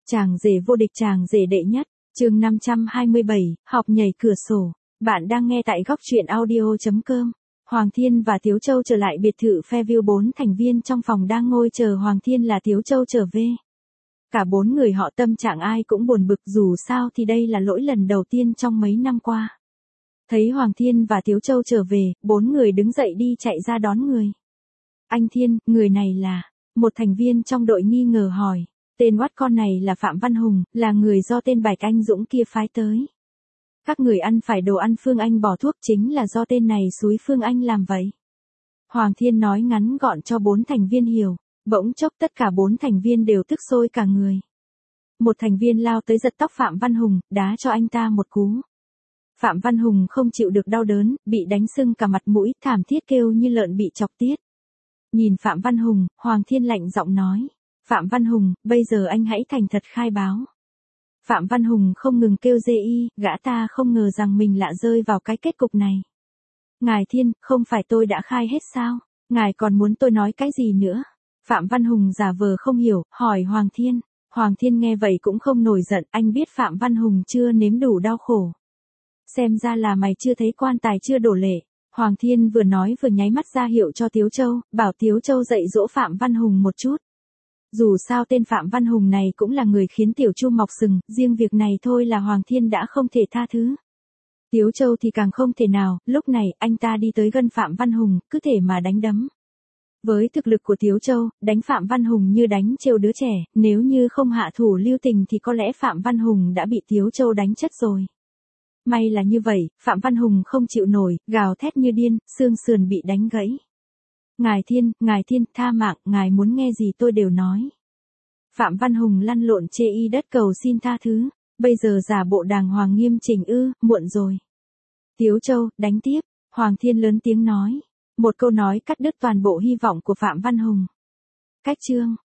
Chàng rể vô địch, chàng rể đệ nhất, chương 527, học nhảy cửa sổ. Bạn đang nghe tại góc truyện audio.com. Hoàng Thiên và Tiếu Châu trở lại biệt thự Fairview, 4 thành viên trong phòng đang ngồi chờ Hoàng Thiên là Tiếu Châu trở về. Cả 4 người họ tâm trạng ai cũng buồn bực, dù sao thì đây là lỗi lần đầu tiên trong mấy năm qua. Thấy Hoàng Thiên và Tiếu Châu trở về, 4 người đứng dậy đi chạy ra đón người. Anh Thiên, người này là... Một thành viên trong đội nghi ngờ hỏi. Tên oát con này là Phạm Văn Hùng, là người do tên Bạch Anh Dũng kia phái tới. Các người ăn phải đồ ăn Phương Anh bỏ thuốc, chính là do tên này xúi Phương Anh làm vậy. Hoàng Thiên nói ngắn gọn cho 4 thành viên hiểu. Bỗng chốc tất cả 4 thành viên đều tức sôi cả người. Một thành viên lao tới giật tóc Phạm Văn Hùng, đá cho anh ta một cú. Phạm Văn Hùng không chịu được đau đớn, bị đánh sưng cả mặt mũi, thảm thiết kêu như lợn bị chọc tiết. Nhìn Phạm Văn Hùng, Hoàng Thiên lạnh giọng nói. Phạm Văn Hùng, bây giờ anh hãy thành thật khai báo. Phạm Văn Hùng không ngừng kêu dê y, gã ta không ngờ rằng mình lại rơi vào cái kết cục này. Ngài Thiên, không phải tôi đã khai hết sao? Ngài còn muốn tôi nói cái gì nữa? Phạm Văn Hùng giả vờ không hiểu, hỏi Hoàng Thiên. Hoàng Thiên nghe vậy cũng không nổi giận, anh biết Phạm Văn Hùng chưa nếm đủ đau khổ. Xem ra là mày chưa thấy quan tài chưa đổ lệ. Hoàng Thiên vừa nói vừa nháy mắt ra hiệu cho Tiếu Châu, bảo Tiếu Châu dạy dỗ Phạm Văn Hùng một chút. Dù sao tên Phạm Văn Hùng này cũng là người khiến Tiểu Chu mọc sừng, riêng việc này thôi là Hoàng Thiên đã không thể tha thứ. Tiếu Châu thì càng không thể nào, lúc này anh ta đi tới gần Phạm Văn Hùng, cứ thể mà đánh đấm. Với thực lực của Tiếu Châu, đánh Phạm Văn Hùng như đánh trêu đứa trẻ, nếu như không hạ thủ lưu tình thì có lẽ Phạm Văn Hùng đã bị Tiếu Châu đánh chất rồi. May là như vậy, Phạm Văn Hùng không chịu nổi, gào thét như điên, xương sườn bị đánh gãy. Ngài Thiên, tha mạng, ngài muốn nghe gì tôi đều nói. Phạm Văn Hùng lăn lộn chê y đất cầu xin tha thứ, bây giờ giả bộ đàng hoàng nghiêm chỉnh ư, muộn rồi. Tiếu Châu, đánh tiếp, Hoàng Thiên lớn tiếng nói. Một câu nói cắt đứt toàn bộ hy vọng của Phạm Văn Hùng. Cách chương.